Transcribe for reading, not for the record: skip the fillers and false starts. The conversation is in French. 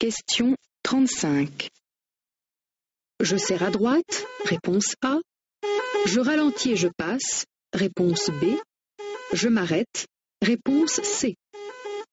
Question 35. Je serre à droite, réponse A. Je ralentis et je passe, réponse B. Je m'arrête, réponse C.